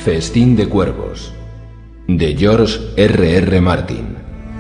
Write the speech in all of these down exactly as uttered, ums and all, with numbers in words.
Festín de cuervos, de George R R Martin.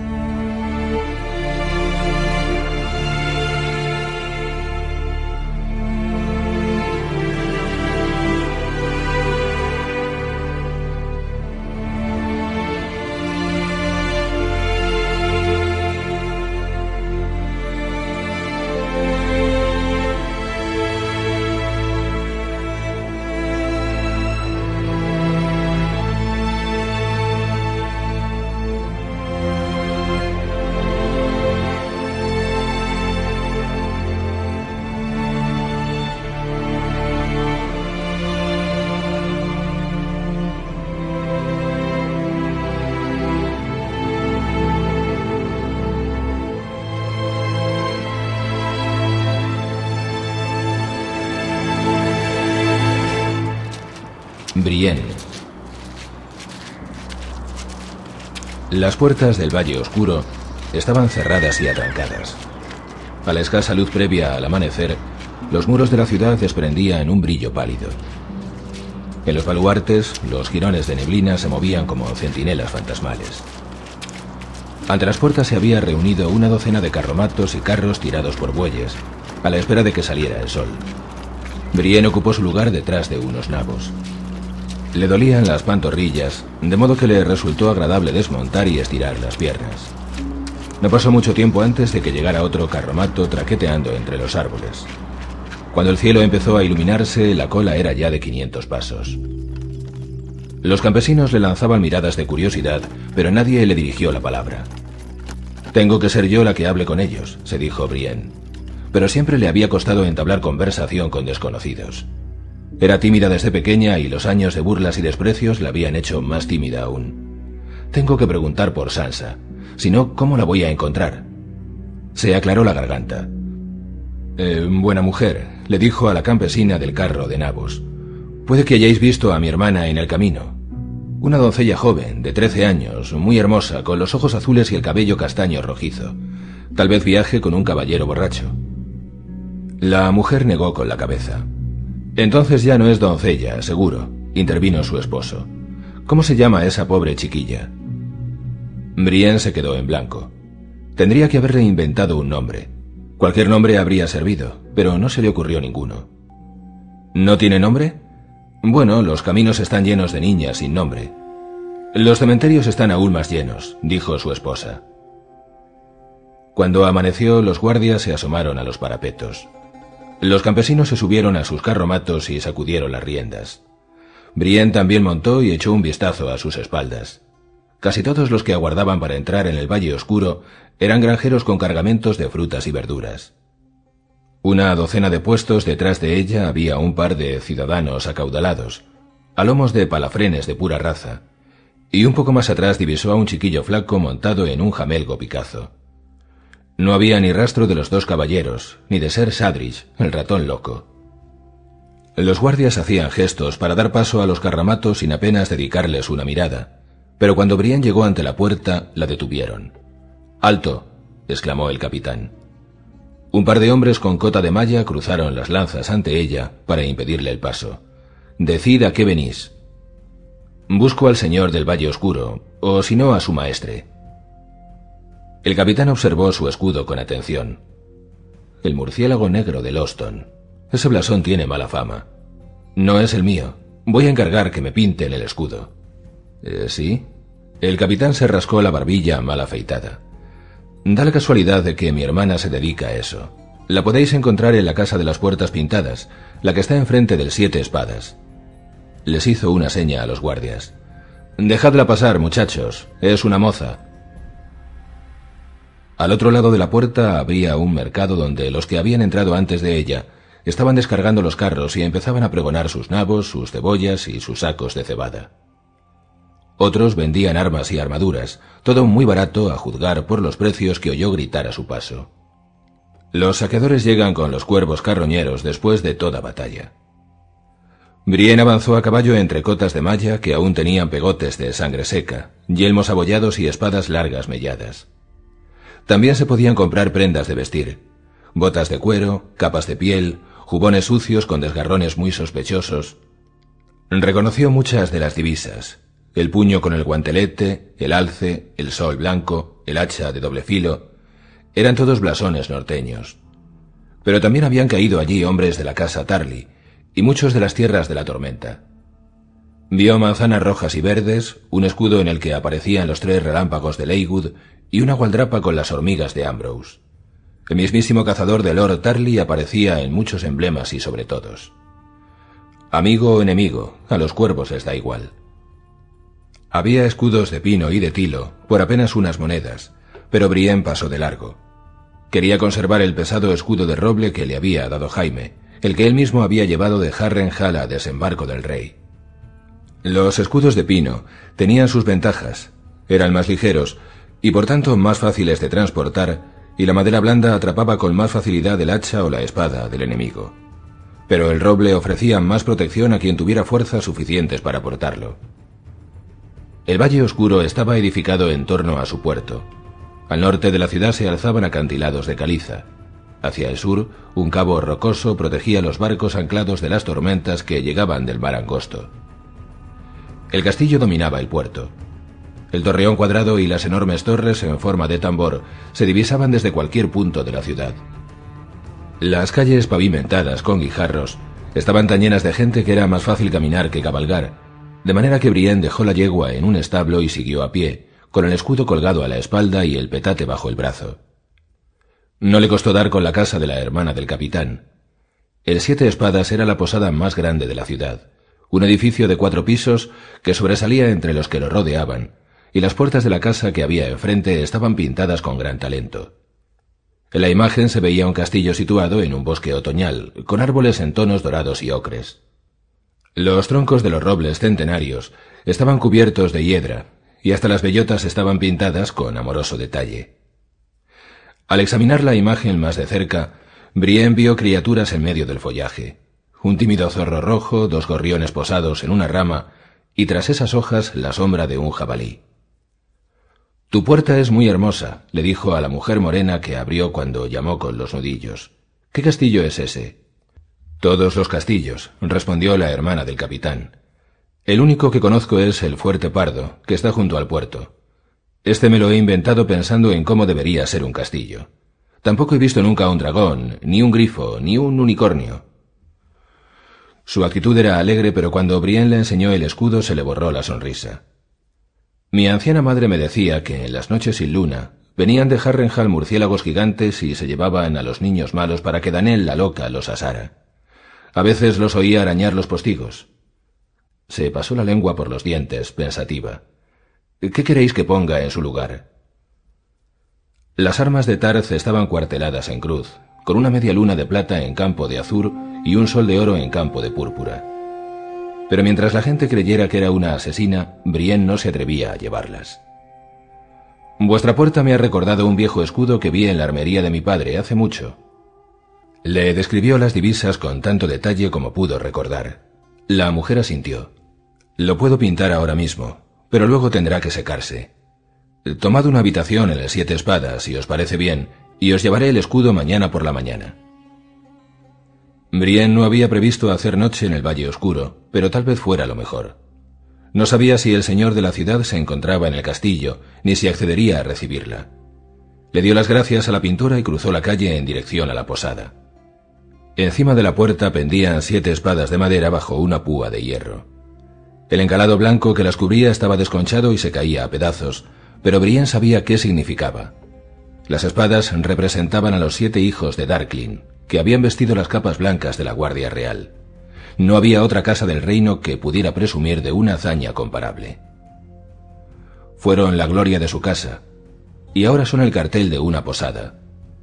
Brienne. Las puertas del Valle Oscuro estaban cerradas y atrancadas. A la escasa luz previa al amanecer, los muros de la ciudad desprendían un brillo pálido. En los baluartes, los jirones de neblina se movían como centinelas fantasmales. Ante las puertas se había reunido una docena de carromatos y carros tirados por bueyes, a la espera de que saliera el sol. Brienne ocupó su lugar detrás de unos nabos. Le dolían las pantorrillas, de modo que le resultó agradable desmontar y estirar las piernas. No pasó mucho tiempo antes de que llegara otro carromato traqueteando entre los árboles. Cuando el cielo empezó a iluminarse, la cola era ya de quinientos pasos. Los campesinos le lanzaban miradas de curiosidad, pero nadie le dirigió la palabra. «Tengo que ser yo la que hable con ellos», se dijo Brienne. Pero siempre le había costado entablar conversación con desconocidos. Era tímida desde pequeña y los años de burlas y desprecios la habían hecho más tímida aún. «Tengo que preguntar por Sansa. Si no, ¿cómo la voy a encontrar?» Se aclaró la garganta. Eh, «Buena mujer», le dijo a la campesina del carro de nabos. «Puede que hayáis visto a mi hermana en el camino. Una doncella joven, de trece años, muy hermosa, con los ojos azules y el cabello castaño rojizo. Tal vez viaje con un caballero borracho». La mujer negó con la cabeza. «Entonces ya no es doncella, seguro», intervino su esposo. «¿Cómo se llama esa pobre chiquilla?» Brienne se quedó en blanco. Tendría que haberle inventado un nombre. Cualquier nombre habría servido, pero no se le ocurrió ninguno. ¿No tiene nombre? Bueno, los caminos están llenos de niñas sin nombre. Los cementerios están aún más llenos, dijo su esposa. Cuando amaneció, los guardias se asomaron a los parapetos. Los campesinos se subieron a sus carromatos y sacudieron las riendas. Brienne también montó y echó un vistazo a sus espaldas. Casi todos los que aguardaban para entrar en el Valle Oscuro eran granjeros con cargamentos de frutas y verduras. Una docena de puestos detrás de ella había un par de ciudadanos acaudalados, a lomos de palafrenes de pura raza, y un poco más atrás divisó a un chiquillo flaco montado en un jamelgo picazo. No había ni rastro de los dos caballeros, ni de Ser Sadrich, el ratón loco. Los guardias hacían gestos para dar paso a los carramatos sin apenas dedicarles una mirada, pero cuando Brienne llegó ante la puerta, la detuvieron. «¡Alto!», exclamó el capitán. Un par de hombres con cota de malla cruzaron las lanzas ante ella para impedirle el paso. «Decid a qué venís». «Busco al señor del Valle Oscuro, o si no a su maestre». El capitán observó su escudo con atención. «El murciélago negro de Loston. Ese blasón tiene mala fama». «No es el mío. Voy a encargar que me pinten el escudo». ¿Eh, sí? El capitán se rascó la barbilla mal afeitada. Da la casualidad de que mi hermana se dedica a eso. La podéis encontrar en la casa de las puertas pintadas, la que está enfrente del Siete Espadas. Les hizo una seña a los guardias. «Dejadla pasar, muchachos. Es una moza». Al otro lado de la puerta había un mercado donde los que habían entrado antes de ella estaban descargando los carros y empezaban a pregonar sus nabos, sus cebollas y sus sacos de cebada. Otros vendían armas y armaduras, todo muy barato a juzgar por los precios que oyó gritar a su paso. Los saqueadores llegan con los cuervos carroñeros después de toda batalla. Brienne avanzó a caballo entre cotas de malla que aún tenían pegotes de sangre seca, yelmos abollados y espadas largas melladas. También se podían comprar prendas de vestir, botas de cuero, capas de piel, jubones sucios con desgarrones muy sospechosos. Reconoció muchas de las divisas: el puño con el guantelete, el alce, el sol blanco, el hacha de doble filo. Eran todos blasones norteños. Pero también habían caído allí hombres de la casa Tarly y muchos de las tierras de la tormenta. Vio manzanas rojas y verdes, un escudo en el que aparecían los tres relámpagos de Leywood y una gualdrapa con las hormigas de Ambrose. El mismísimo cazador de Lord Tarly aparecía en muchos emblemas y sobre todos. Amigo o enemigo, a los cuervos les da igual. Había escudos de pino y de tilo por apenas unas monedas, pero Brienne pasó de largo. Quería conservar el pesado escudo de roble que le había dado Jaime, el que él mismo había llevado de Harrenhal a desembarco del rey. Los escudos de pino tenían sus ventajas: eran más ligeros y por tanto más fáciles de transportar, y la madera blanda atrapaba con más facilidad el hacha o la espada del enemigo. Pero el roble ofrecía más protección a quien tuviera fuerzas suficientes para portarlo. El Valle Oscuro estaba edificado en torno a su puerto. Al norte de la ciudad se alzaban acantilados de caliza. Hacia el sur, un cabo rocoso protegía los barcos anclados de las tormentas que llegaban del mar angosto. El castillo dominaba el puerto. El torreón cuadrado y las enormes torres en forma de tambor se divisaban desde cualquier punto de la ciudad. Las calles pavimentadas con guijarros estaban tan llenas de gente que era más fácil caminar que cabalgar, de manera que Brienne dejó la yegua en un establo y siguió a pie, con el escudo colgado a la espalda y el petate bajo el brazo. No le costó dar con la casa de la hermana del capitán. El Siete Espadas era la posada más grande de la ciudad, un edificio de cuatro pisos que sobresalía entre los que lo rodeaban, y las puertas de la casa que había enfrente estaban pintadas con gran talento. En la imagen se veía un castillo situado en un bosque otoñal, con árboles en tonos dorados y ocres. Los troncos de los robles centenarios estaban cubiertos de hiedra, y hasta las bellotas estaban pintadas con amoroso detalle. Al examinar la imagen más de cerca, Brienne vio criaturas en medio del follaje: un tímido zorro rojo, dos gorriones posados en una rama, y tras esas hojas la sombra de un jabalí. «Tu puerta es muy hermosa», le dijo a la mujer morena que abrió cuando llamó con los nudillos. «¿Qué castillo es ese?» «Todos los castillos», respondió la hermana del capitán. «El único que conozco es el Fuerte Pardo, que está junto al puerto. Este me lo he inventado pensando en cómo debería ser un castillo. Tampoco he visto nunca un dragón, ni un grifo, ni un unicornio». Su actitud era alegre, pero cuando Brienne le enseñó el escudo se le borró la sonrisa. «Mi anciana madre me decía que en las noches sin luna venían de Harrenhal murciélagos gigantes y se llevaban a los niños malos para que Danel la loca los asara. A veces los oía arañar los postigos». Se pasó la lengua por los dientes, pensativa. «¿Qué queréis que ponga en su lugar?» Las armas de Tarth estaban cuarteladas en cruz, con una media luna de plata en campo de azur y un sol de oro en campo de púrpura. Pero mientras la gente creyera que era una asesina, Brienne no se atrevía a llevarlas. «Vuestra puerta me ha recordado un viejo escudo que vi en la armería de mi padre hace mucho». Le describió las divisas con tanto detalle como pudo recordar. La mujer asintió. «Lo puedo pintar ahora mismo, pero luego tendrá que secarse. Tomad una habitación en el Siete Espadas, si os parece bien, y os llevaré el escudo mañana por la mañana». Brienne no había previsto hacer noche en el Valle Oscuro, pero tal vez fuera lo mejor. No sabía si el señor de la ciudad se encontraba en el castillo, ni si accedería a recibirla. Le dio las gracias a la pintora y cruzó la calle en dirección a la posada. Encima de la puerta pendían siete espadas de madera bajo una púa de hierro. El encalado blanco que las cubría estaba desconchado y se caía a pedazos, pero Brienne sabía qué significaba. Las espadas representaban a los siete hijos de Darklyn, que habían vestido las capas blancas de la Guardia Real. No había otra casa del reino que pudiera presumir de una hazaña comparable. Fueron la gloria de su casa, y ahora son el cartel de una posada.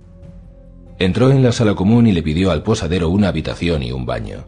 Entró en la sala común y le pidió al posadero una habitación y un baño.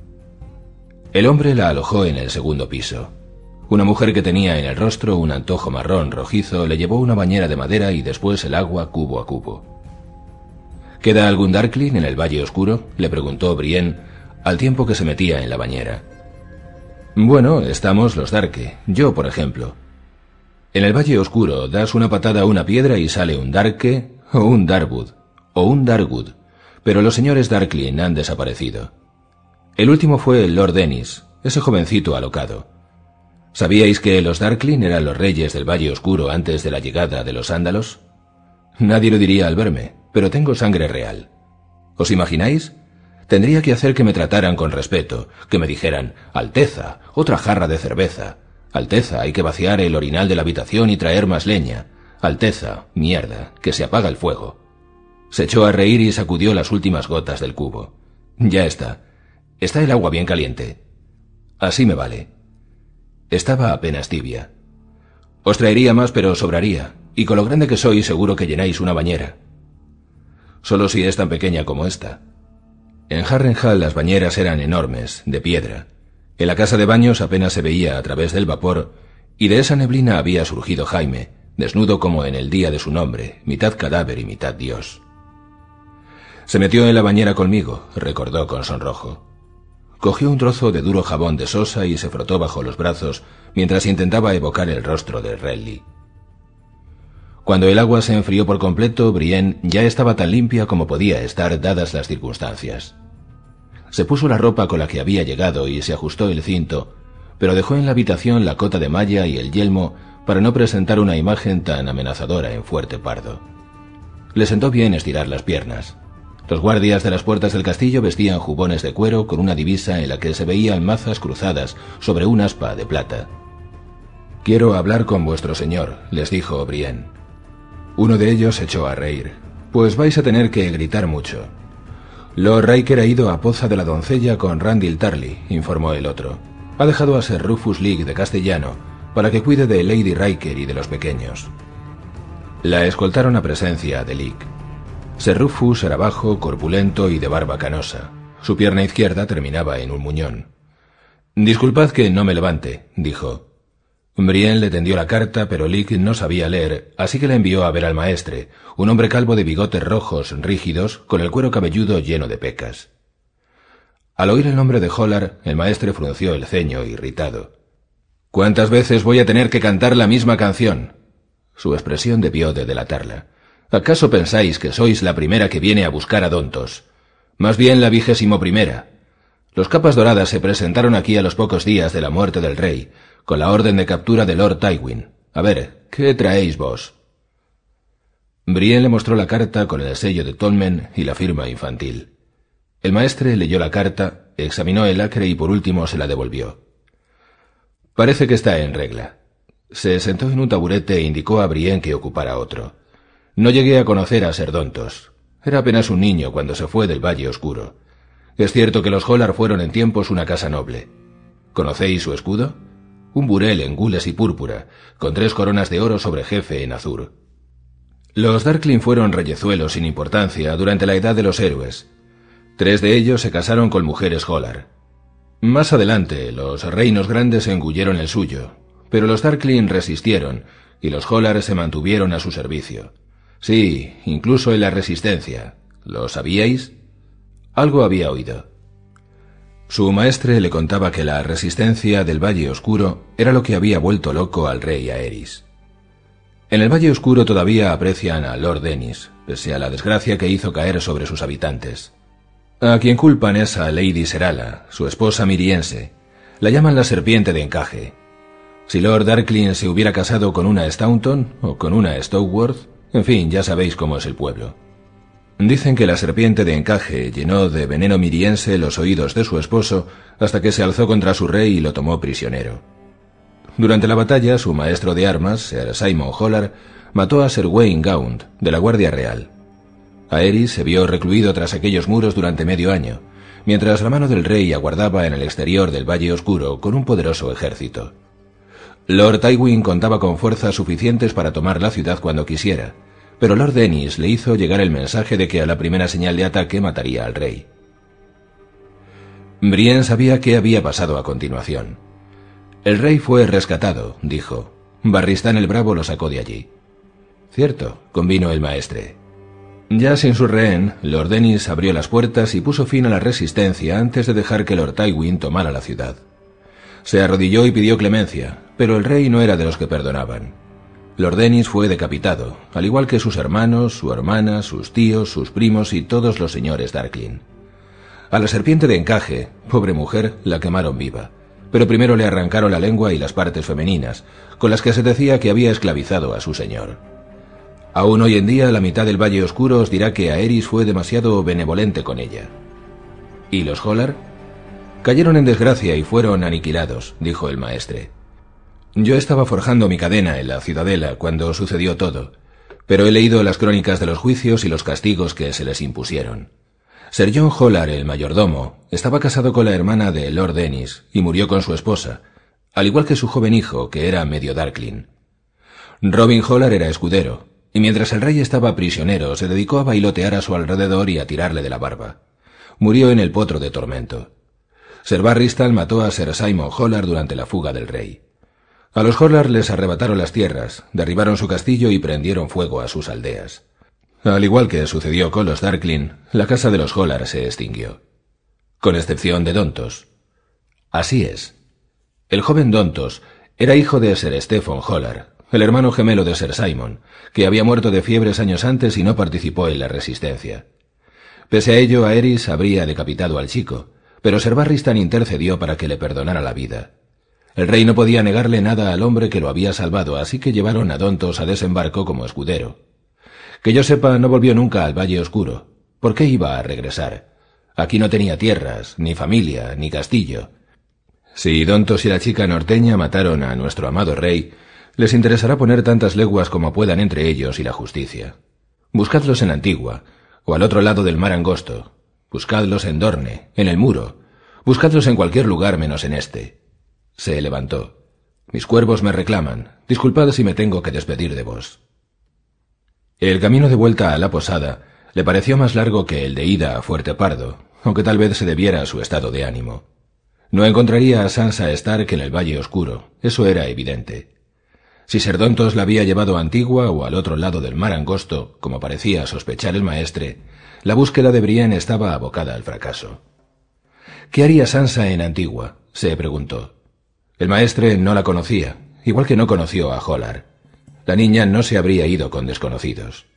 El hombre la alojó en el segundo piso. Una mujer que tenía en el rostro un antojo marrón rojizo le llevó una bañera de madera y después el agua cubo a cubo. «¿Queda algún Darklyn en el Valle Oscuro?», le preguntó Brienne, al tiempo que se metía en la bañera. «Bueno, estamos los Darke, yo por ejemplo. En el Valle Oscuro das una patada a una piedra y sale un Darke o un Darwood, o un Dargood, pero los señores Darklyn han desaparecido. El último fue el Lord Dennis, ese jovencito alocado. ¿Sabíais que los Darkling eran los reyes del Valle Oscuro antes de la llegada de los Sándalos? Nadie lo diría al verme, pero tengo sangre real. ¿Os imagináis? Tendría que hacer que me trataran con respeto, que me dijeran, Alteza, otra jarra de cerveza. Alteza, hay que vaciar el orinal de la habitación y traer más leña. Alteza, mierda, que se apaga el fuego. Se echó a reír y sacudió las últimas gotas del cubo. Ya está. Está el agua bien caliente. Así me vale. Estaba apenas tibia. Os traería más, pero sobraría, y con lo grande que soy seguro que llenáis una bañera. Solo si es tan pequeña como esta. En Harrenhal las bañeras eran enormes, de piedra. En la casa de baños apenas se veía a través del vapor, y de esa neblina había surgido Jaime, desnudo como en el día de su nombre, mitad cadáver y mitad dios. Se metió en la bañera conmigo, recordó con sonrojo. Cogió un trozo de duro jabón de sosa y se frotó bajo los brazos mientras intentaba evocar el rostro de Renly. Cuando el agua se enfrió por completo, Brienne ya estaba tan limpia como podía estar dadas las circunstancias. Se puso la ropa con la que había llegado y se ajustó el cinto, pero dejó en la habitación la cota de malla y el yelmo para no presentar una imagen tan amenazadora en Fuerte Pardo. Le sentó bien estirar las piernas. Los guardias de las puertas del castillo vestían jubones de cuero con una divisa en la que se veían mazas cruzadas sobre un aspa de plata. «Quiero hablar con vuestro señor», les dijo Brienne. Uno de ellos se echó a reír. «Pues vais a tener que gritar mucho». «Lord Riker ha ido a Poza de la Doncella con Randyll Tarly», informó el otro. «Ha dejado a Sir Rufus League de Castellano para que cuide de Lady Riker y de los pequeños». La escoltaron a presencia de League. Sir Rufus era bajo, corpulento y de barba canosa. Su pierna izquierda terminaba en un muñón. «Disculpad que no me levante», dijo. Brienne le tendió la carta, pero League no sabía leer, así que la envió a ver al maestre, un hombre calvo de bigotes rojos rígidos, con el cuero cabelludo lleno de pecas. Al oír el nombre de Hollar, el maestre frunció el ceño irritado. «¿Cuántas veces voy a tener que cantar la misma canción?» Su expresión debió de delatarla. ¿Acaso pensáis que sois la primera que viene a buscar a Dontos? Más bien la vigésimo primera. Los capas doradas se presentaron aquí a los pocos días de la muerte del rey, con la orden de captura de Lord Tywin. A ver, ¿qué traéis vos?» Brienne le mostró la carta con el sello de Tolmen y la firma infantil. El maestre leyó la carta, examinó el lacre y por último se la devolvió. «Parece que está en regla». Se sentó en un taburete e indicó a Brienne que ocupara otro. No llegué a conocer a Ser Dontos. Era apenas un niño cuando se fue del Valle Oscuro. Es cierto que los Hollar fueron en tiempos una casa noble. ¿Conocéis su escudo? Un burel en gules y púrpura, con tres coronas de oro sobre jefe en azur. Los Darkling fueron reyezuelos sin importancia durante la Edad de los Héroes. Tres de ellos se casaron con mujeres Hollar. Más adelante, los reinos grandes engulleron el suyo, pero los Darkling resistieron y los Hollar se mantuvieron a su servicio. Sí, incluso en la Resistencia. ¿Lo sabíais? Algo había oído. Su maestre le contaba que la Resistencia del Valle Oscuro era lo que había vuelto loco al rey Aerys. En el Valle Oscuro todavía aprecian a Lord Denys, pese a la desgracia que hizo caer sobre sus habitantes. A quien culpan es a Lady Serala, su esposa miriense. La llaman la serpiente de encaje. Si Lord Darkling se hubiera casado con una Staunton o con una Stokeworth, en fin, ya sabéis cómo es el pueblo. Dicen que la serpiente de encaje llenó de veneno miriense los oídos de su esposo hasta que se alzó contra su rey y lo tomó prisionero. Durante la batalla, su maestro de armas, Sir Simon Hollar, mató a Sir Wayne Gaunt, de la Guardia Real. Aerys se vio recluido tras aquellos muros durante medio año, mientras la mano del rey aguardaba en el exterior del Valle Oscuro con un poderoso ejército. Lord Tywin contaba con fuerzas suficientes para tomar la ciudad cuando quisiera, pero Lord Denys le hizo llegar el mensaje de que a la primera señal de ataque mataría al rey. Brienne sabía qué había pasado a continuación. El rey fue rescatado, dijo. Barristan el Bravo lo sacó de allí. Cierto, convino el maestre. Ya sin su rehén, Lord Denys abrió las puertas y puso fin a la resistencia antes de dejar que Lord Tywin tomara la ciudad. Se arrodilló y pidió clemencia, pero el rey no era de los que perdonaban. Lord Denys fue decapitado, al igual que sus hermanos, su hermana, sus tíos, sus primos y todos los señores Darkling. A la serpiente de encaje, pobre mujer, la quemaron viva. pero primero le arrancaron la lengua y las partes femeninas, con las que se decía que había esclavizado a su señor. Aún hoy en día la mitad del Valle Oscuro os dirá que Aerys fue demasiado benevolente con ella. ¿Y los Holar? Cayeron en desgracia y fueron aniquilados, dijo el maestre. Yo estaba forjando mi cadena en la ciudadela cuando sucedió todo, pero he leído las crónicas de los juicios y los castigos que se les impusieron. Sir John Holar, el mayordomo, estaba casado con la hermana de Lord Dennis y murió con su esposa, al igual que su joven hijo, que era medio Darkling. Robin Holar era escudero, y mientras el rey estaba prisionero se dedicó a bailotear a su alrededor y a tirarle de la barba. Murió en el potro de tormento. Ser Barristan mató a Sir Simon Holar durante la fuga del rey. A los Holar les arrebataron las tierras, derribaron su castillo y prendieron fuego a sus aldeas. Al igual que sucedió con los Darkling, la casa de los Holar se extinguió. Con excepción de Dontos. Así es. El joven Dontos era hijo de Sir Stephen Holar, el hermano gemelo de Sir Simon, que había muerto de fiebres años antes y no participó en la resistencia. Pese a ello, Aerys habría decapitado al chico, pero Ser Barristan intercedió para que le perdonara la vida. El rey no podía negarle nada al hombre que lo había salvado, así que llevaron a Dontos a desembarco como escudero. Que yo sepa, no volvió nunca al Valle Oscuro. ¿Por qué iba a regresar? Aquí no tenía tierras, ni familia, ni castillo. Si Dontos y la chica norteña mataron a nuestro amado rey, les interesará poner tantas leguas como puedan entre ellos y la justicia. Buscadlos en Antigua, o al otro lado del mar angosto. Buscadlos en Dorne, en el muro. Buscadlos en cualquier lugar menos en este. Se levantó. Mis cuervos me reclaman. Disculpad si me tengo que despedir de vos. El camino de vuelta a la posada le pareció más largo que el de ida a Fuerte Pardo, aunque tal vez se debiera a su estado de ánimo. No encontraría a Sansa Stark en el Valle Oscuro, eso era evidente. Si Ser Dontos la había llevado a Antigua o al otro lado del mar angosto, como parecía sospechar el maestre, la búsqueda de Brienne estaba abocada al fracaso. ¿Qué haría Sansa en Antigua?, se preguntó. El maestre no la conocía, igual que no conoció a Holar. La niña no se habría ido con desconocidos.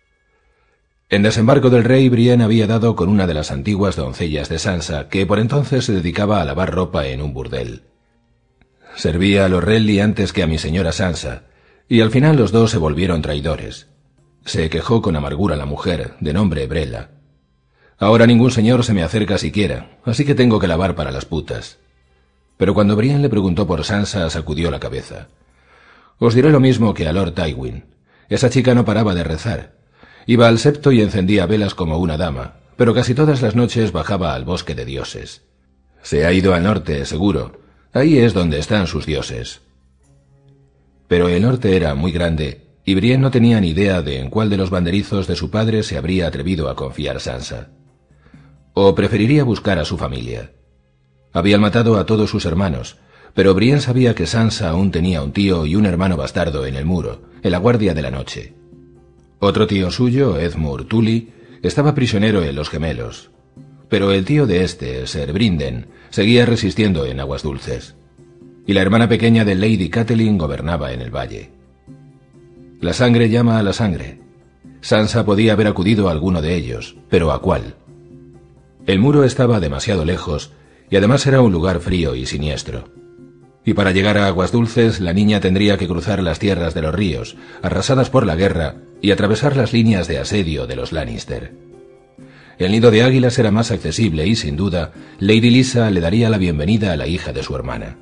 En desembarco del rey, Brienne había dado con una de las antiguas doncellas de Sansa, que por entonces se dedicaba a lavar ropa en un burdel. Servía a los Renly antes que a mi señora Sansa, y al final los dos se volvieron traidores. Se quejó con amargura la mujer, de nombre Brella. Ahora ningún señor se me acerca siquiera, así que tengo que lavar para las putas. Pero cuando Brienne le preguntó por Sansa, sacudió la cabeza. Os diré lo mismo que a Lord Tywin. Esa chica no paraba de rezar. Iba al septo y encendía velas como una dama, pero casi todas las noches bajaba al bosque de dioses. Se ha ido al norte, seguro. Ahí es donde están sus dioses. Pero el norte era muy grande, y Brienne no tenía ni idea de en cuál de los banderizos de su padre se habría atrevido a confiar Sansa. O preferiría buscar a su familia. Habían matado a todos sus hermanos, pero Brienne sabía que Sansa aún tenía un tío y un hermano bastardo en el muro, en la guardia de la noche. Otro tío suyo, Edmure Tully, estaba prisionero en los Gemelos, pero el tío de este, Ser Brinden, seguía resistiendo en Aguas Dulces, y la hermana pequeña de Lady Catelyn gobernaba en el valle. La sangre llama a la sangre. Sansa podía haber acudido a alguno de ellos, pero ¿a cuál? El muro estaba demasiado lejos, y además era un lugar frío y siniestro. Y para llegar a Aguas Dulces, la niña tendría que cruzar las tierras de los ríos, arrasadas por la guerra, y atravesar las líneas de asedio de los Lannister. El nido de águilas era más accesible y, sin duda, Lady Lysa le daría la bienvenida a la hija de su hermana.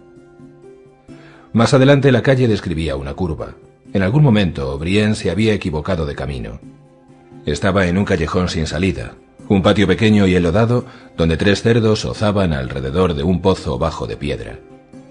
Más adelante la calle describía una curva. En algún momento, Brienne se había equivocado de camino. Estaba en un callejón sin salida, un patio pequeño y enlodado, donde tres cerdos ozaban alrededor de un pozo bajo de piedra.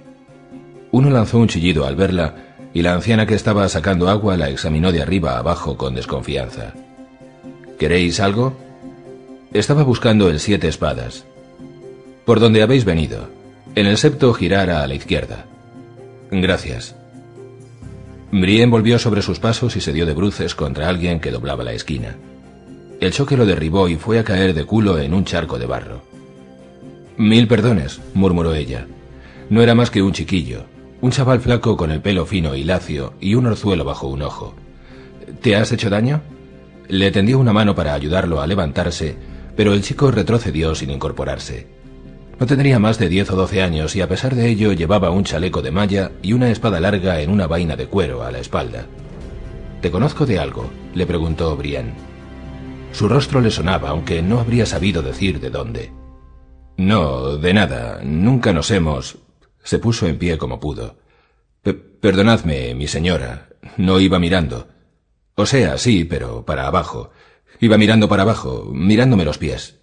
Uno lanzó un chillido al verla, y la anciana que estaba sacando agua la examinó de arriba a abajo con desconfianza. ¿Queréis algo? Estaba buscando el siete espadas. Por donde habéis venido. En el septo girar a la izquierda. Gracias. Brienne volvió sobre sus pasos y se dio de bruces contra alguien que doblaba la esquina. El choque lo derribó y fue a caer de culo en un charco de barro. Mil perdones, murmuró ella. No era más que un chiquillo, un chaval flaco con el pelo fino y lacio y un orzuelo bajo un ojo. ¿Te has hecho daño? Le tendió una mano para ayudarlo a levantarse, pero el chico retrocedió sin incorporarse. No tendría más de diez o doce años y a pesar de ello llevaba un chaleco de malla y una espada larga en una vaina de cuero a la espalda. «¿Te conozco de algo?», le preguntó Brienne. Su rostro le sonaba, aunque no habría sabido decir de dónde. «No, de nada. Nunca nos hemos...» Se puso en pie como pudo. P «Perdonadme, mi señora. No iba mirando. O sea, sí, pero para abajo. Iba mirando para abajo, mirándome los pies».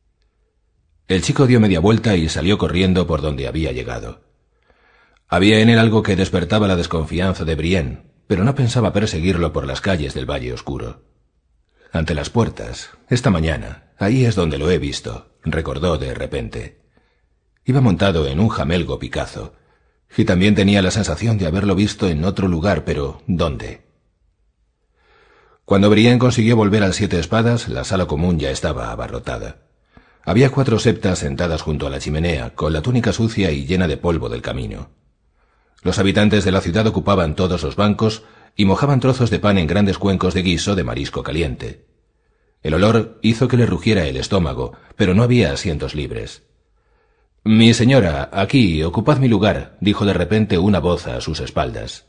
El chico dio media vuelta y salió corriendo por donde había llegado. Había en él algo que despertaba la desconfianza de Brienne, pero no pensaba perseguirlo por las calles del Valle Oscuro. «Ante las puertas, esta mañana, ahí es donde lo he visto», recordó de repente. Iba montado en un jamelgo Picazo, y también tenía la sensación de haberlo visto en otro lugar, pero ¿dónde? Cuando Brienne consiguió volver al Siete Espadas, la sala común ya estaba abarrotada. Había cuatro septas sentadas junto a la chimenea, con la túnica sucia y llena de polvo del camino. Los habitantes de la ciudad ocupaban todos los bancos y mojaban trozos de pan en grandes cuencos de guiso de marisco caliente. El olor hizo que le rugiera el estómago, pero no había asientos libres. «Mi señora, aquí, ocupad mi lugar», dijo de repente una voz a sus espaldas.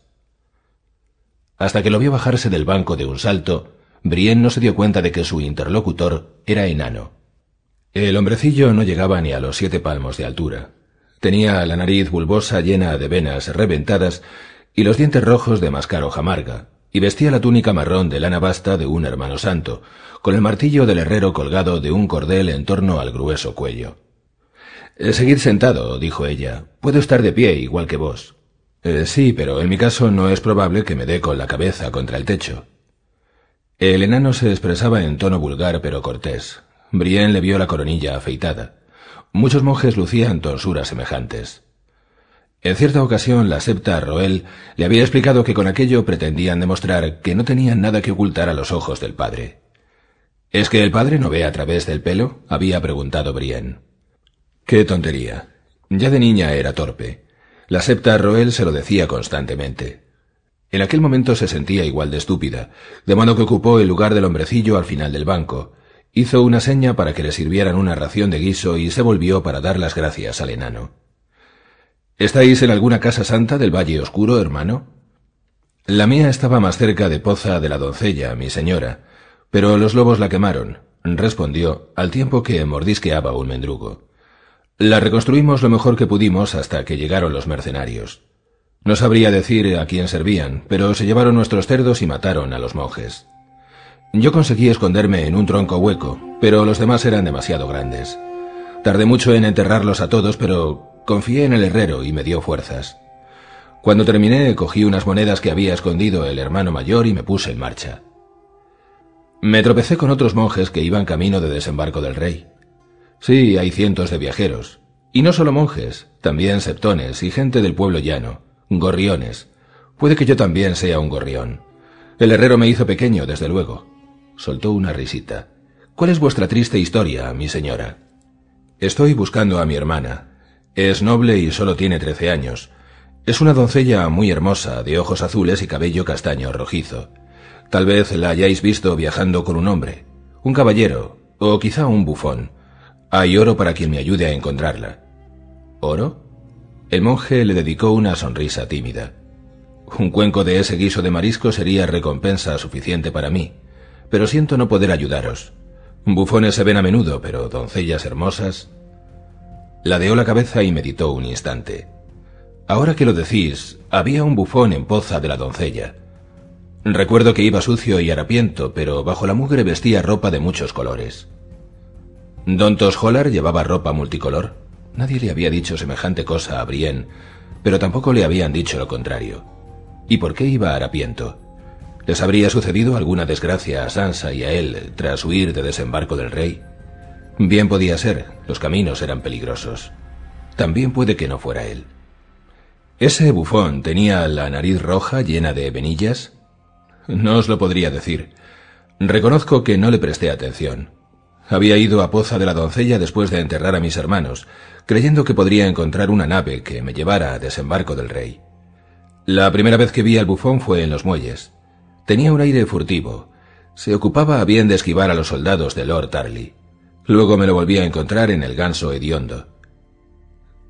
Hasta que lo vio bajarse del banco de un salto, Brienne no se dio cuenta de que su interlocutor era enano. El hombrecillo no llegaba ni a los siete palmos de altura. Tenía la nariz bulbosa llena de venas reventadas y los dientes rojos de mascar hoja amarga, y vestía la túnica marrón de lana basta de un hermano santo, con el martillo del herrero colgado de un cordel en torno al grueso cuello. «Seguid sentado», dijo ella. «Puedo estar de pie igual que vos». Eh, «Sí, pero en mi caso no es probable que me dé con la cabeza contra el techo». El enano se expresaba en tono vulgar pero cortés. Brienne le vio la coronilla afeitada. Muchos monjes lucían tonsuras semejantes. En cierta ocasión la septa Roel le había explicado que con aquello pretendían demostrar que no tenían nada que ocultar a los ojos del padre. «¿Es que el padre no ve a través del pelo?», había preguntado Brienne. «Qué tontería. Ya de niña era torpe. La septa Roel se lo decía constantemente. En aquel momento se sentía igual de estúpida, de modo que ocupó el lugar del hombrecillo al final del banco. Hizo una seña para que le sirvieran una ración de guiso y se volvió para dar las gracias al enano. «¿Estáis en alguna casa santa del Valle Oscuro, hermano?» «La mía estaba más cerca de Poza de la Doncella, mi señora, pero los lobos la quemaron», respondió, al tiempo que mordisqueaba un mendrugo. «La reconstruimos lo mejor que pudimos hasta que llegaron los mercenarios. No sabría decir a quién servían, pero se llevaron nuestros cerdos y mataron a los monjes. Yo conseguí esconderme en un tronco hueco, pero los demás eran demasiado grandes. Tardé mucho en enterrarlos a todos, pero confié en el herrero y me dio fuerzas. Cuando terminé, cogí unas monedas que había escondido el hermano mayor y me puse en marcha. Me tropecé con otros monjes que iban camino de desembarco del rey. Sí, hay cientos de viajeros. Y no solo monjes, también septones y gente del pueblo llano, gorriones. Puede que yo también sea un gorrión. El herrero me hizo pequeño, desde luego». Soltó una risita. «¿Cuál es vuestra triste historia, mi señora?» «Estoy buscando a mi hermana. Es noble y solo tiene trece años. Es una doncella muy hermosa, de ojos azules y cabello castaño rojizo. Tal vez la hayáis visto viajando con un hombre, un caballero, o quizá un bufón. Hay oro para quien me ayude a encontrarla». «¿Oro?» El monje le dedicó una sonrisa tímida. «Un cuenco de ese guiso de marisco sería recompensa suficiente para mí, pero siento no poder ayudaros. Bufones se ven a menudo, pero doncellas hermosas...» Ladeó la cabeza y meditó un instante. «Ahora que lo decís, había un bufón en Poza de la Doncella. Recuerdo que iba sucio y harapiento, pero bajo la mugre vestía ropa de muchos colores». ¿Don Tosjolar llevaba ropa multicolor? Nadie le había dicho semejante cosa a Brienne, pero tampoco le habían dicho lo contrario. ¿Y por qué iba harapiento? ¿Les habría sucedido alguna desgracia a Sansa y a él tras huir de desembarco del rey? Bien podía ser, los caminos eran peligrosos. También puede que no fuera él. ¿Ese bufón tenía la nariz roja llena de venillas? No os lo podría decir. Reconozco que no le presté atención. Había ido a Poza de la Doncella después de enterrar a mis hermanos, creyendo que podría encontrar una nave que me llevara a desembarco del rey. La primera vez que vi al bufón fue en los muelles. Tenía un aire furtivo. Se ocupaba a bien de esquivar a los soldados de Lord Tarly. Luego me lo volví a encontrar en el Ganso Hediondo.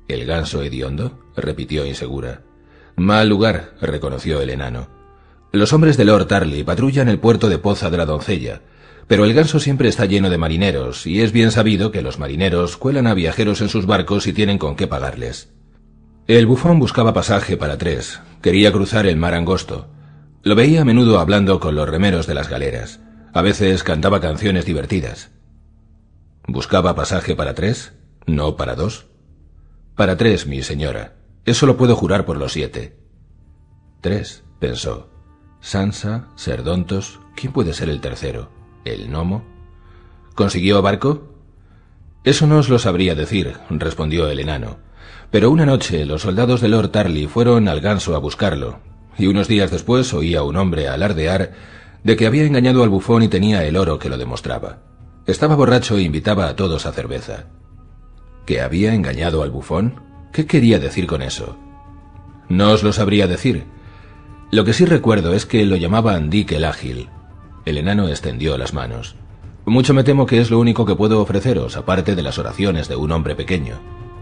¿El ganso hediondo?, repitió insegura. Mal lugar, reconoció el enano. Los hombres de Lord Tarly patrullan el puerto de Poza de la Doncella, pero el ganso siempre está lleno de marineros, y es bien sabido que los marineros cuelan a viajeros en sus barcos y tienen con qué pagarles. El bufón buscaba pasaje para tres, quería cruzar el mar angosto. Lo veía a menudo hablando con los remeros de las galeras. A veces cantaba canciones divertidas. ¿Buscaba pasaje para tres? ¿No para dos? Para tres, mi señora. Eso lo puedo jurar por los siete. Tres, pensó. Sansa, Serdontos, ¿quién puede ser el tercero? ¿El gnomo? ¿Consiguió barco? Eso no os lo sabría decir, respondió el enano. Pero una noche los soldados de Lord Tarly fueron al ganso a buscarlo, y unos días después oí a un hombre alardear de que había engañado al bufón y tenía el oro que lo demostraba. Estaba borracho e invitaba a todos a cerveza. ¿Que había engañado al bufón? ¿Qué quería decir con eso? No os lo sabría decir. Lo que sí recuerdo es que lo llamaban Dick el Ágil. El enano extendió las manos. Mucho me temo que es lo único que puedo ofreceros, aparte de las oraciones de un hombre pequeño.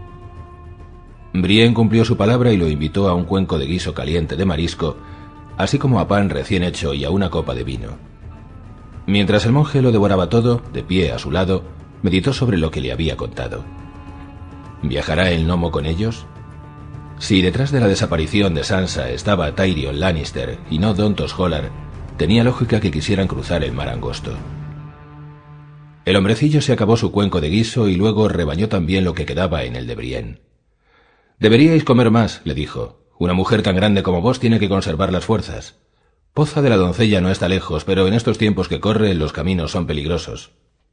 Brienne cumplió su palabra y lo invitó a un cuenco de guiso caliente de marisco, así como a pan recién hecho y a una copa de vino. Mientras el monje lo devoraba todo, de pie a su lado, meditó sobre lo que le había contado. ¿Viajará el gnomo con ellos? Si detrás de la desaparición de Sansa estaba Tyrion Lannister y no Dontos Hollar, tenía lógica que quisieran cruzar el mar angosto. El hombrecillo se acabó su cuenco de guiso y luego rebañó también lo que quedaba en el de Brienne. «Deberíais comer más», le dijo. «Una mujer tan grande como vos tiene que conservar las fuerzas. Poza de la Doncella no está lejos, pero en estos tiempos que corre los caminos son peligrosos».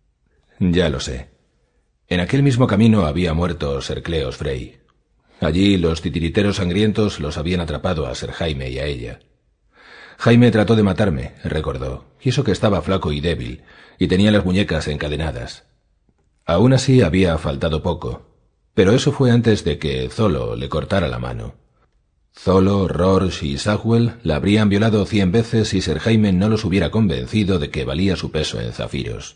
«Ya lo sé. En aquel mismo camino había muerto Ser Cleos Frey. Allí los titiriteros sangrientos los habían atrapado a Ser Jaime y a ella. Jaime trató de matarme», recordó, y eso que estaba flaco y débil, y tenía las muñecas encadenadas. Aún así había faltado poco, pero eso fue antes de que Zolo le cortara la mano. Zolo, Rorsch y Sahwell la habrían violado cien veces si Ser Jaime no los hubiera convencido de que valía su peso en zafiros.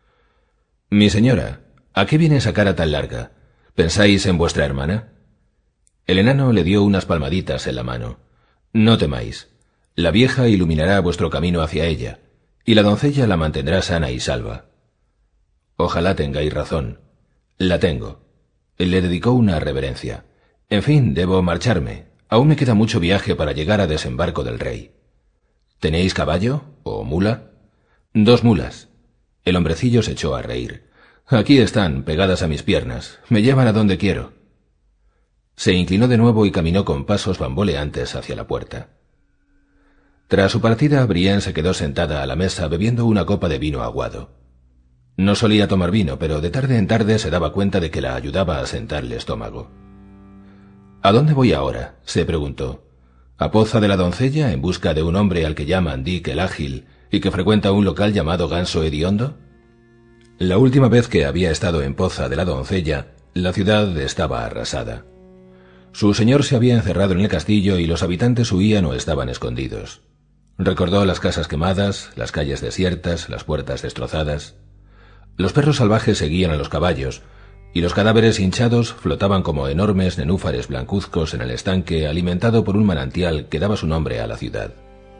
«Mi señora, ¿a qué viene esa cara tan larga? ¿Pensáis en vuestra hermana?» El enano le dio unas palmaditas en la mano. «No temáis. La vieja iluminará vuestro camino hacia ella, y la doncella la mantendrá sana y salva». «Ojalá tengáis razón». «La tengo». Le dedicó una reverencia. «En fin, debo marcharme. Aún me queda mucho viaje para llegar a desembarco del rey». «¿Tenéis caballo? ¿O mula?» «Dos mulas». El hombrecillo se echó a reír. «Aquí están, pegadas a mis piernas. Me llevan a donde quiero». Se inclinó de nuevo y caminó con pasos bamboleantes hacia la puerta. Tras su partida, Brienne se quedó sentada a la mesa bebiendo una copa de vino aguado. No solía tomar vino, pero de tarde en tarde se daba cuenta de que la ayudaba a sentar el estómago. «¿A dónde voy ahora?», se preguntó. «¿A Poza de la Doncella en busca de un hombre al que llaman Dick el Ágil y que frecuenta un local llamado Ganso Hediondo?» La última vez que había estado en Poza de la Doncella, la ciudad estaba arrasada. Su señor se había encerrado en el castillo y los habitantes huían o estaban escondidos. Recordó las casas quemadas, las calles desiertas, las puertas destrozadas. Los perros salvajes seguían a los caballos, y los cadáveres hinchados flotaban como enormes nenúfares blancuzcos en el estanque alimentado por un manantial que daba su nombre a la ciudad.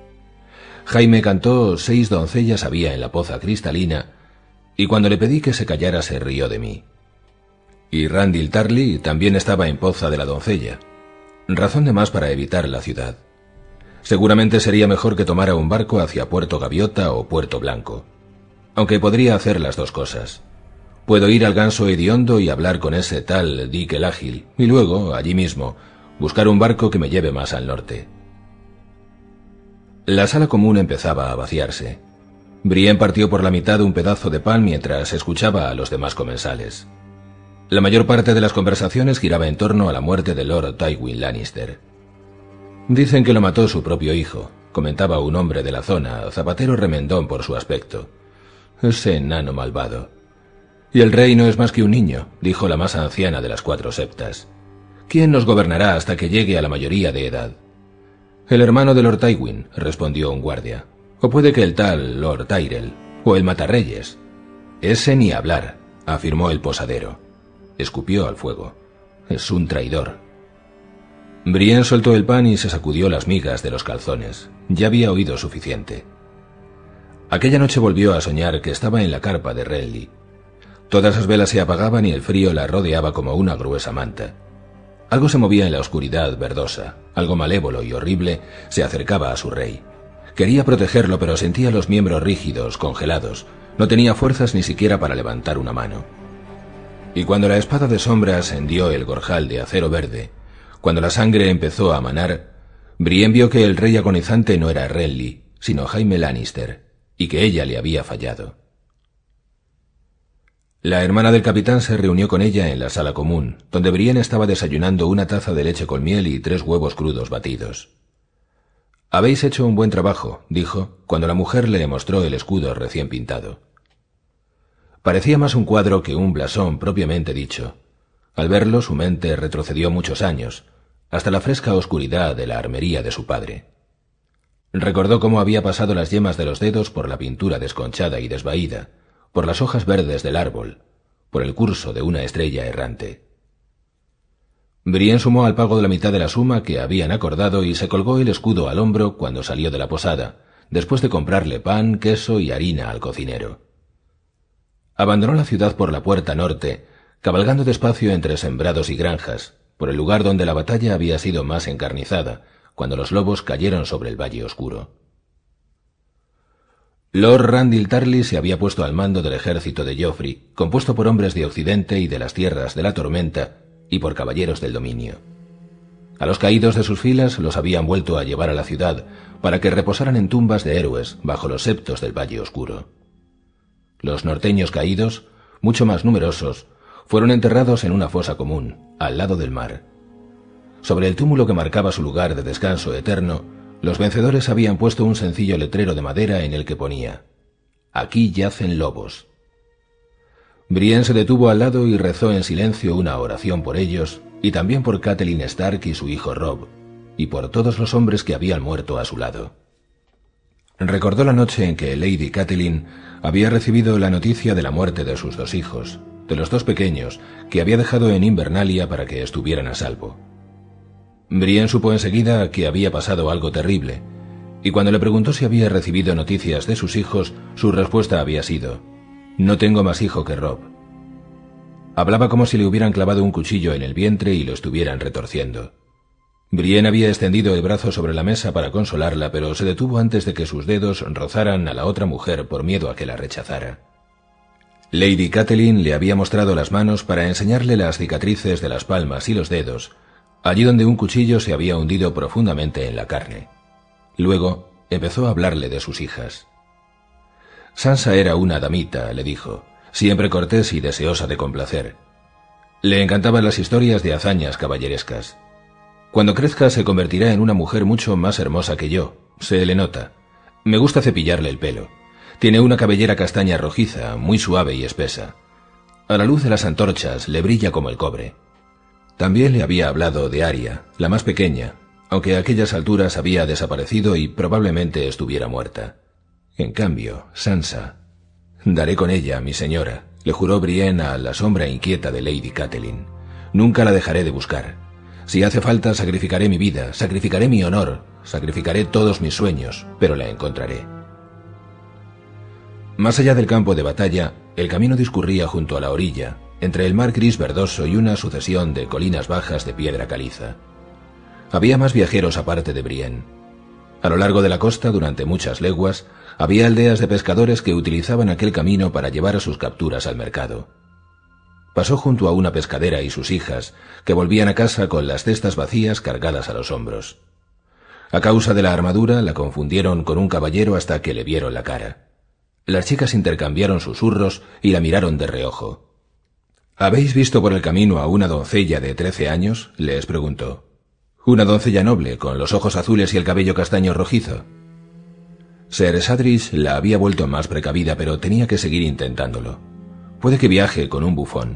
Jaime cantó «Seis doncellas había en la poza cristalina», y cuando le pedí que se callara se rió de mí. Y Randyll Tarly también estaba en Poza de la Doncella. Razón de más para evitar la ciudad. Seguramente sería mejor que tomara un barco hacia Puerto Gaviota o Puerto Blanco. Aunque podría hacer las dos cosas. Puedo ir al Ganso Hediondo y hablar con ese tal Dick el Ágil, y luego, allí mismo, buscar un barco que me lleve más al norte. La sala común empezaba a vaciarse. Brienne partió por la mitad un pedazo de pan mientras escuchaba a los demás comensales. La mayor parte de las conversaciones giraba en torno a la muerte de Lord Tywin Lannister. «Dicen que lo mató su propio hijo», comentaba un hombre de la zona, zapatero remendón por su aspecto. «Ese enano malvado». «Y el rey no es más que un niño», dijo la más anciana de las cuatro septas. «¿Quién nos gobernará hasta que llegue a la mayoría de edad?» «El hermano de Lord Tywin», respondió un guardia. «O puede que el tal Lord Tyrell, o el matarreyes». «Ese ni hablar», afirmó el posadero. Escupió al fuego. Es un traidor. Brienne soltó el pan y se sacudió las migas de los calzones. Ya había oído suficiente. Aquella noche volvió a soñar que estaba en la carpa de Renly. Todas las velas se apagaban y el frío la rodeaba como una gruesa manta. Algo se movía en la oscuridad verdosa, algo malévolo y horrible se acercaba a su rey. Quería protegerlo, pero sentía los miembros rígidos, congelados. No tenía fuerzas ni siquiera para levantar una mano. Y cuando la espada de sombras hendió el gorjal de acero verde, cuando la sangre empezó a manar, Brienne vio que el rey agonizante no era Renly, sino Jaime Lannister, y que ella le había fallado. La hermana del capitán se reunió con ella en la sala común, donde Brienne estaba desayunando una taza de leche con miel y tres huevos crudos batidos. «Habéis hecho un buen trabajo», dijo, cuando la mujer le mostró el escudo recién pintado. Parecía más un cuadro que un blasón propiamente dicho. Al verlo, su mente retrocedió muchos años, hasta la fresca oscuridad de la armería de su padre. Recordó cómo había pasado las yemas de los dedos por la pintura desconchada y desvaída, por las hojas verdes del árbol, por el curso de una estrella errante. Brienne sumó al pago de la mitad de la suma que habían acordado y se colgó el escudo al hombro cuando salió de la posada, después de comprarle pan, queso y harina al cocinero. Abandonó la ciudad por la puerta norte, cabalgando despacio entre sembrados y granjas, por el lugar donde la batalla había sido más encarnizada, cuando los lobos cayeron sobre el Valle Oscuro. Lord Randyll Tarly se había puesto al mando del ejército de Joffrey, compuesto por hombres de Occidente y de las tierras de la tormenta, y por caballeros del dominio. A los caídos de sus filas los habían vuelto a llevar a la ciudad para que reposaran en tumbas de héroes bajo los septos del Valle Oscuro. Los norteños caídos, mucho más numerosos, fueron enterrados en una fosa común, al lado del mar. Sobre el túmulo que marcaba su lugar de descanso eterno, los vencedores habían puesto un sencillo letrero de madera en el que ponía: «Aquí yacen lobos». Brienne se detuvo al lado y rezó en silencio una oración por ellos, y también por Catelyn Stark y su hijo Robb, y por todos los hombres que habían muerto a su lado. Recordó la noche en que Lady Catelyn había recibido la noticia de la muerte de sus dos hijos, de los dos pequeños, que había dejado en Invernalia para que estuvieran a salvo. Brienne supo enseguida que había pasado algo terrible, y cuando le preguntó si había recibido noticias de sus hijos, su respuesta había sido: «No tengo más hijo que Robb». Hablaba como si le hubieran clavado un cuchillo en el vientre y lo estuvieran retorciendo. Brienne había extendido el brazo sobre la mesa para consolarla, pero se detuvo antes de que sus dedos rozaran a la otra mujer por miedo a que la rechazara. Lady Catelyn le había mostrado las manos para enseñarle las cicatrices de las palmas y los dedos, allí donde un cuchillo se había hundido profundamente en la carne. Luego empezó a hablarle de sus hijas. Sansa era una damita, le dijo, siempre cortés y deseosa de complacer. Le encantaban las historias de hazañas caballerescas. Cuando crezca se convertirá en una mujer mucho más hermosa que yo, se le nota. Me gusta cepillarle el pelo. Tiene una cabellera castaña rojiza, muy suave y espesa. A la luz de las antorchas le brilla como el cobre. También le había hablado de Arya, la más pequeña, aunque a aquellas alturas había desaparecido y probablemente estuviera muerta. En cambio, Sansa... «Daré con ella, mi señora», le juró Brienne a la sombra inquieta de Lady Catelyn. «Nunca la dejaré de buscar. Si hace falta, sacrificaré mi vida, sacrificaré mi honor, sacrificaré todos mis sueños, pero la encontraré». Más allá del campo de batalla, el camino discurría junto a la orilla, entre el mar gris verdoso y una sucesión de colinas bajas de piedra caliza. Había más viajeros aparte de Brienne. A lo largo de la costa, durante muchas leguas, había aldeas de pescadores que utilizaban aquel camino para llevar sus capturas al mercado. Pasó junto a una pescadera y sus hijas, que volvían a casa con las cestas vacías cargadas a los hombros. A causa de la armadura, la confundieron con un caballero hasta que le vieron la cara. Las chicas intercambiaron susurros y la miraron de reojo. «¿Habéis visto por el camino a una doncella de trece años?» les preguntó. «Una doncella noble, con los ojos azules y el cabello castaño rojizo». Ser Sadrich la había vuelto más precavida, pero tenía que seguir intentándolo. Puede que viaje con un bufón.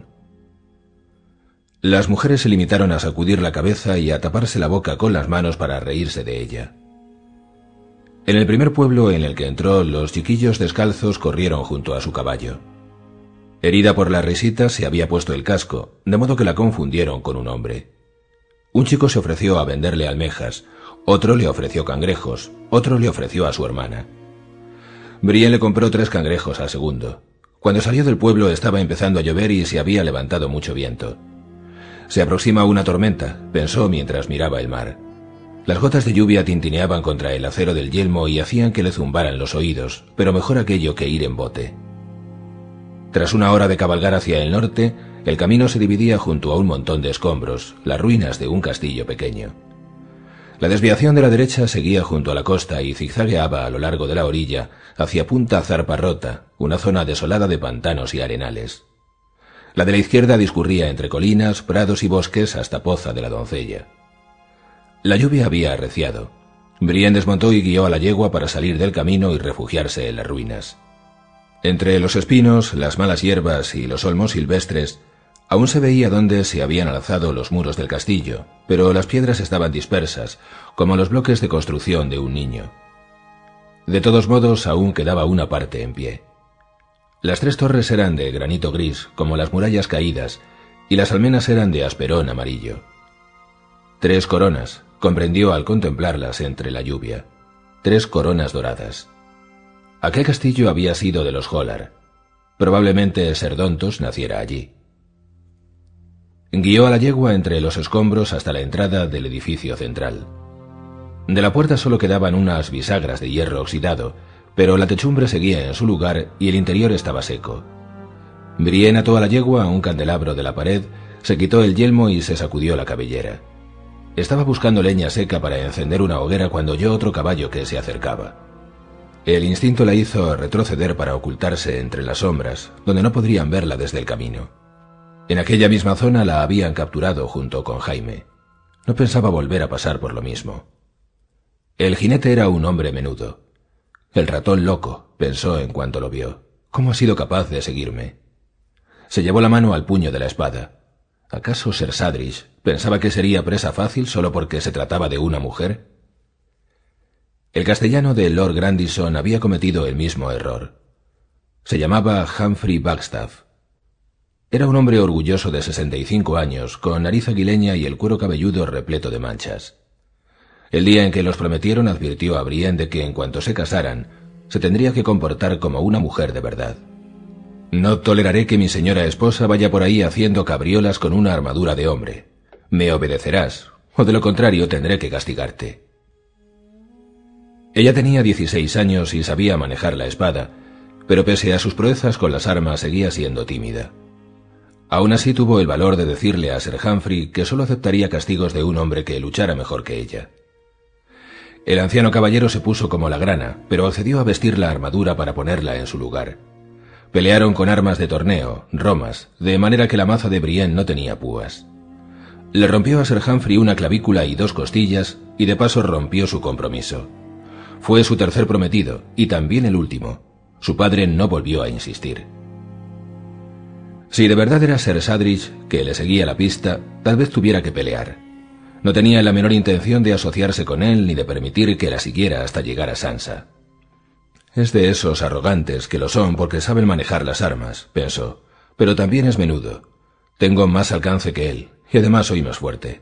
Las mujeres se limitaron a sacudir la cabeza y a taparse la boca con las manos para reírse de ella. En el primer pueblo en el que entró, los chiquillos descalzos corrieron junto a su caballo. Herida por las risitas, se había puesto el casco, de modo que la confundieron con un hombre. Un chico se ofreció a venderle almejas, otro le ofreció cangrejos, otro le ofreció a su hermana. Brienne le compró tres cangrejos al segundo. Cuando salió del pueblo estaba empezando a llover y se había levantado mucho viento. Se aproxima una tormenta, pensó mientras miraba el mar. Las gotas de lluvia tintineaban contra el acero del yelmo y hacían que le zumbaran los oídos, pero mejor aquello que ir en bote. Tras una hora de cabalgar hacia el norte, el camino se dividía junto a un montón de escombros, las ruinas de un castillo pequeño. La desviación de la derecha seguía junto a la costa y zigzagueaba a lo largo de la orilla hacia Punta Zarparrota, una zona desolada de pantanos y arenales. La de la izquierda discurría entre colinas, prados y bosques hasta Poza de la Doncella. La lluvia había arreciado. Brienne desmontó y guió a la yegua para salir del camino y refugiarse en las ruinas. Entre los espinos, las malas hierbas y los olmos silvestres, aún se veía dónde se habían alzado los muros del castillo, pero las piedras estaban dispersas, como los bloques de construcción de un niño. De todos modos, aún quedaba una parte en pie. Las tres torres eran de granito gris, como las murallas caídas, y las almenas eran de asperón amarillo. Tres coronas, comprendió al contemplarlas entre la lluvia. Tres coronas doradas. Aquel castillo había sido de los Holar. Probablemente Serdontos naciera allí. Guió a la yegua entre los escombros hasta la entrada del edificio central. De la puerta solo quedaban unas bisagras de hierro oxidado, pero la techumbre seguía en su lugar y el interior estaba seco. Brienne ató a la yegua a un candelabro de la pared, se quitó el yelmo y se sacudió la cabellera. Estaba buscando leña seca para encender una hoguera cuando oyó otro caballo que se acercaba. El instinto la hizo retroceder para ocultarse entre las sombras, donde no podrían verla desde el camino. En aquella misma zona la habían capturado junto con Jaime. No pensaba volver a pasar por lo mismo. El jinete era un hombre menudo. El ratón loco, pensó en cuanto lo vio. ¿Cómo ha sido capaz de seguirme? Se llevó la mano al puño de la espada. ¿Acaso Ser Sadrich pensaba que sería presa fácil solo porque se trataba de una mujer? El castellano de Lord Grandison había cometido el mismo error. Se llamaba Humphrey Bagstaff. Era un hombre orgulloso de sesenta y cinco años, con nariz aguileña y el cuero cabelludo repleto de manchas. El día en que los prometieron advirtió a Brienne de que en cuanto se casaran, se tendría que comportar como una mujer de verdad. «No toleraré que mi señora esposa vaya por ahí haciendo cabriolas con una armadura de hombre. Me obedecerás, o de lo contrario tendré que castigarte». Ella tenía dieciséis años y sabía manejar la espada, pero pese a sus proezas con las armas seguía siendo tímida. Aún así tuvo el valor de decirle a Sir Humphrey que solo aceptaría castigos de un hombre que luchara mejor que ella. El anciano caballero se puso como la grana, pero accedió a vestir la armadura para ponerla en su lugar. Pelearon con armas de torneo, romas, de manera que la maza de Brienne no tenía púas. Le rompió a Sir Humphrey una clavícula y dos costillas, y de paso rompió su compromiso. Fue su tercer prometido, y también el último. Su padre no volvió a insistir. Si de verdad era Ser Sadrich, que le seguía la pista, tal vez tuviera que pelear. No tenía la menor intención de asociarse con él ni de permitir que la siguiera hasta llegar a Sansa. Es de esos arrogantes que lo son porque saben manejar las armas, pensó, pero también es menudo. Tengo más alcance que él, y además soy más fuerte.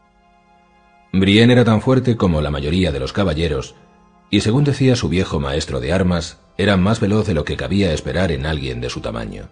Brienne era tan fuerte como la mayoría de los caballeros, y según decía su viejo maestro de armas, era más veloz de lo que cabía esperar en alguien de su tamaño.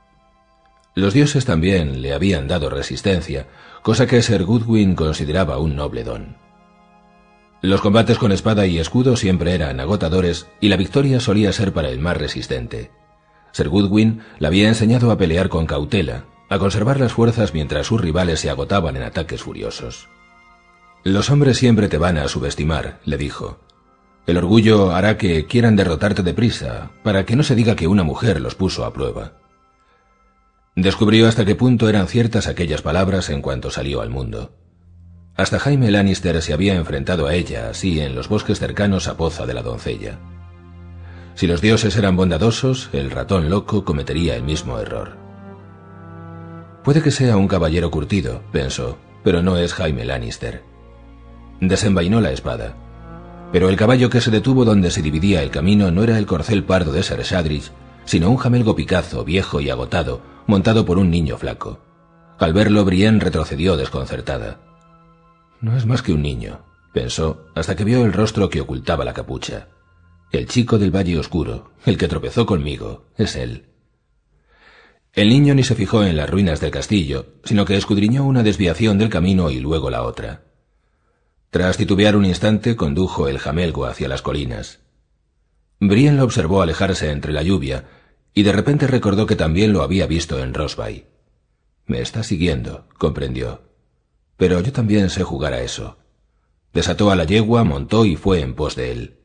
Los dioses también le habían dado resistencia, cosa que Ser Goodwin consideraba un noble don. Los combates con espada y escudo siempre eran agotadores y la victoria solía ser para el más resistente. Ser Goodwin le había enseñado a pelear con cautela, a conservar las fuerzas mientras sus rivales se agotaban en ataques furiosos. «Los hombres siempre te van a subestimar», le dijo. «El orgullo hará que quieran derrotarte deprisa, para que no se diga que una mujer los puso a prueba». Descubrió hasta qué punto eran ciertas aquellas palabras en cuanto salió al mundo. Hasta Jaime Lannister se había enfrentado a ella, así en los bosques cercanos a Poza de la Doncella. Si los dioses eran bondadosos, el ratón loco cometería el mismo error. Puede que sea un caballero curtido, pensó, pero no es Jaime Lannister. Desenvainó la espada. Pero el caballo que se detuvo donde se dividía el camino no era el corcel pardo de Ser Sadrich, sino un jamelgo Picazo, viejo y agotado, montado por un niño flaco. Al verlo, Brienne retrocedió desconcertada. No es más que un niño, pensó, hasta que vio el rostro que ocultaba la capucha. El chico del Valle Oscuro, el que tropezó conmigo, es él. El niño ni se fijó en las ruinas del castillo, sino que escudriñó una desviación del camino y luego la otra. Tras titubear un instante, condujo el jamelgo hacia las colinas. Brienne lo observó alejarse entre la lluvia, y de repente recordó que también lo había visto en Rosby. Me está siguiendo, comprendió. Pero yo también sé jugar a eso. Desató a la yegua, montó y fue en pos de él.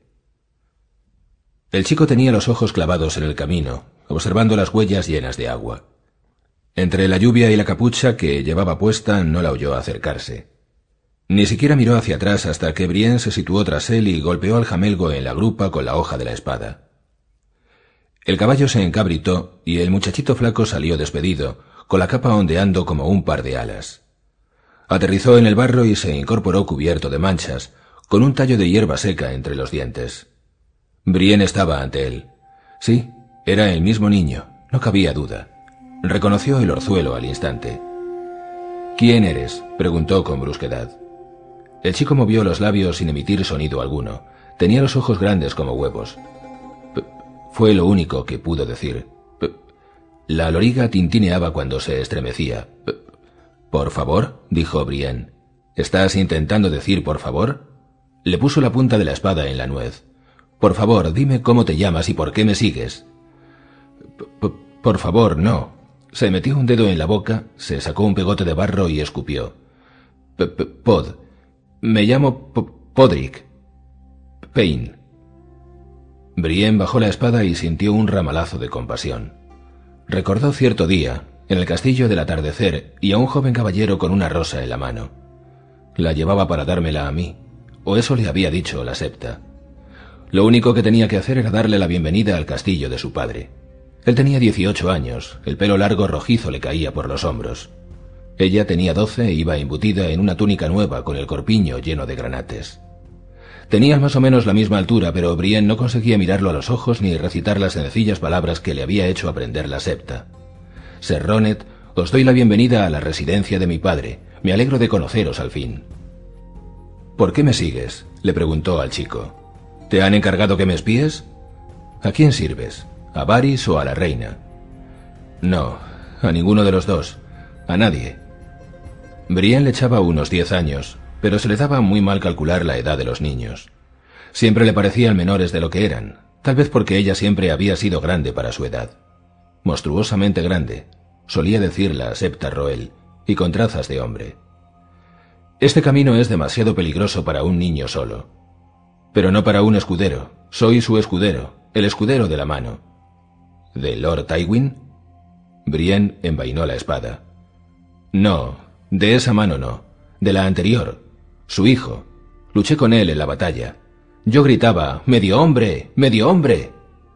El chico tenía los ojos clavados en el camino, observando las huellas llenas de agua. Entre la lluvia y la capucha que llevaba puesta no la oyó acercarse. Ni siquiera miró hacia atrás hasta que Brienne se situó tras él y golpeó al jamelgo en la grupa con la hoja de la espada. El caballo se encabritó y el muchachito flaco salió despedido, con la capa ondeando como un par de alas. Aterrizó en el barro y se incorporó cubierto de manchas, con un tallo de hierba seca entre los dientes. Brienne estaba ante él. Sí, era el mismo niño, no cabía duda. Reconoció el orzuelo al instante. «¿Quién eres?», preguntó con brusquedad. El chico movió los labios sin emitir sonido alguno. Tenía los ojos grandes como huevos. P fue lo único que pudo decir. P la loriga tintineaba cuando se estremecía. P «¿Por favor?», dijo Brienne. «¿Estás intentando decir por favor?». Le puso la punta de la espada en la nuez. «Por favor, dime cómo te llamas y por qué me sigues». P «Por favor, no». Se metió un dedo en la boca, se sacó un pegote de barro y escupió. P -p «Pod. Me llamo P Podrick. Payne». Brienne bajó la espada y sintió un ramalazo de compasión. Recordó cierto día, en el castillo del atardecer, y a un joven caballero con una rosa en la mano. La llevaba para dármela a mí, o eso le había dicho la septa. Lo único que tenía que hacer era darle la bienvenida al castillo de su padre. Él tenía dieciocho años, el pelo largo rojizo le caía por los hombros. Ella tenía doce e iba embutida en una túnica nueva con el corpiño lleno de granates. Tenían más o menos la misma altura, pero Brienne no conseguía mirarlo a los ojos ni recitar las sencillas palabras que le había hecho aprender la septa. «Ser Ronet, os doy la bienvenida a la residencia de mi padre. Me alegro de conoceros al fin». «¿Por qué me sigues?», le preguntó al chico. «¿Te han encargado que me espíes? ¿A quién sirves? ¿A Varys o a la reina?» «No, a ninguno de los dos. A nadie». Brienne le echaba unos diez años, pero se le daba muy mal calcular la edad de los niños. Siempre le parecían menores de lo que eran, tal vez porque ella siempre había sido grande para su edad. Monstruosamente grande, solía decir la septa Roel, y con trazas de hombre. «Este camino es demasiado peligroso para un niño solo». «Pero no para un escudero. Soy su escudero, el escudero de la mano». «¿De Lord Tywin?» Brienne envainó la espada. «No, de esa mano no, de la anterior. Su hijo. Luché con él en la batalla. Yo gritaba, ¡medio hombre! ¡Medio hombre!».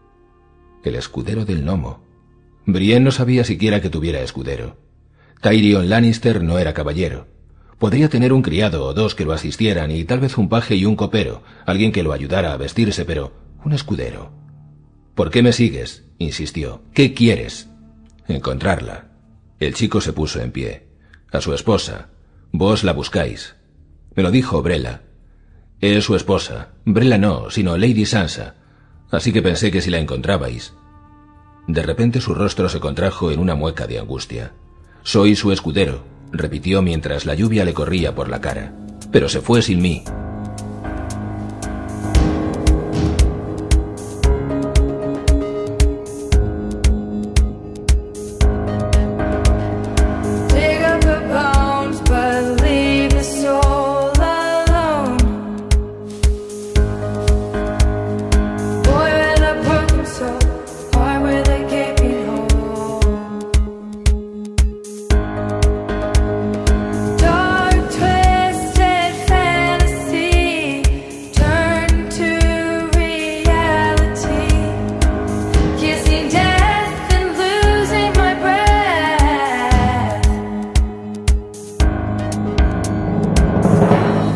El escudero del gnomo. Brienne no sabía siquiera que tuviera escudero. Tyrion Lannister no era caballero. Podría tener un criado o dos que lo asistieran y tal vez un paje y un copero, alguien que lo ayudara a vestirse, pero un escudero. «¿Por qué me sigues?», insistió. «¿Qué quieres?». «Encontrarla». El chico se puso en pie. «A su esposa. Vos la buscáis». «Me lo dijo Brella». «Es su esposa. Brella no, sino Lady Sansa. Así que pensé que si la encontrabais». De repente su rostro se contrajo en una mueca de angustia. «Soy su escudero», repitió mientras la lluvia le corría por la cara. «Pero se fue sin mí».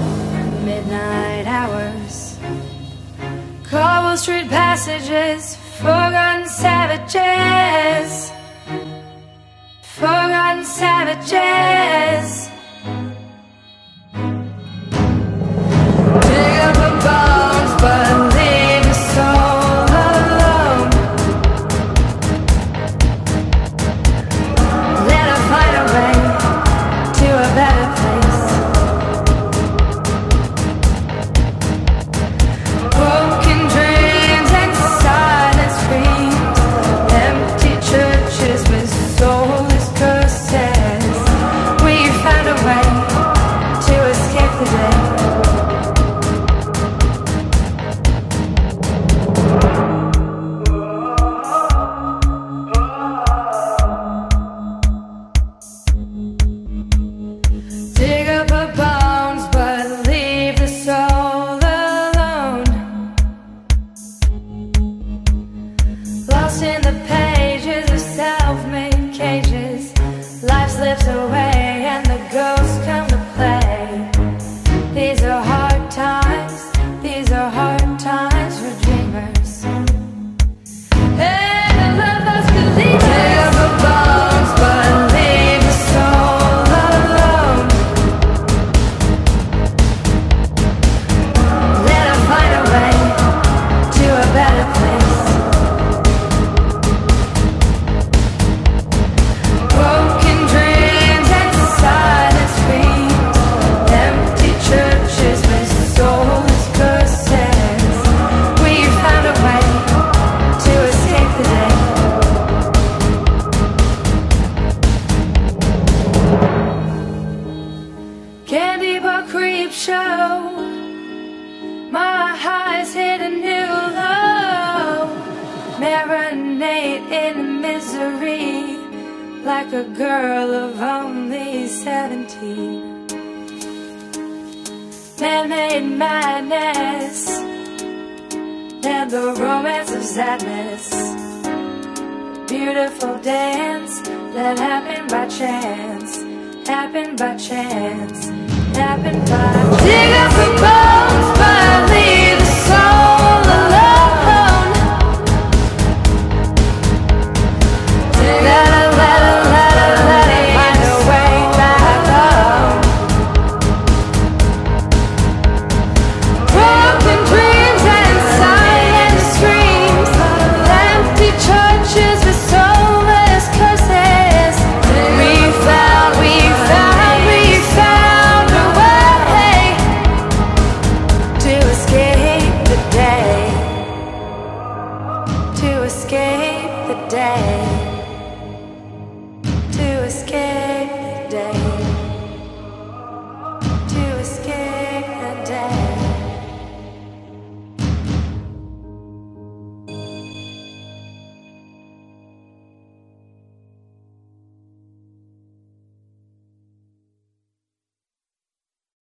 Street passages Forgotten savages, forgotten savages. Dig up the bones, but leave the soul alone. Let her find a way to a better place. Broken dreams and silent screams, empty churches with soulless curses. We found a way to escape the day. Dig up her bones, but leave the soul alone. Lost in the pages of self-made cages, life slips away and the ghosts come to play. These are hard times, these are hard times for dreamers. And the lovers believe dig up her bones, but leave the soul alone. Let her find a way to a better place. Broken dreams and silent screams, empty churches with soulless curses. We found a way to escape the day. Candy bar creep show, my highs hit a new low. Marinate in misery like a girl of only seventeen. Man-made madness and the romance of sadness. Beautiful dance that happened by chance, happened by chance, happened by chance. Dig up her bones,